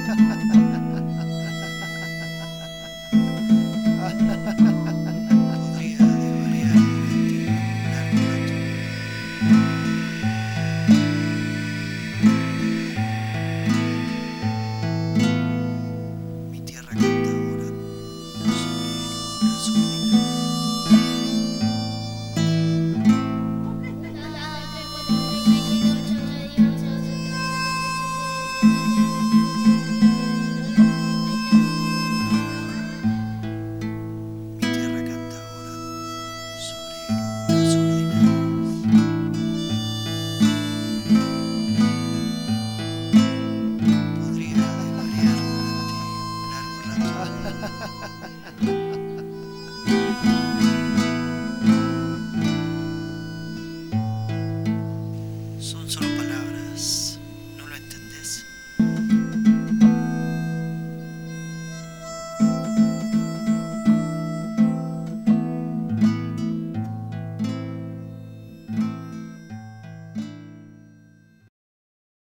Podría desvariar durante un largo rato. Mi tierra canta ahora sobre las ordinarias. Mi tierra canta ahora sobre las ordinarias. Podría desvariar durante un largo rato.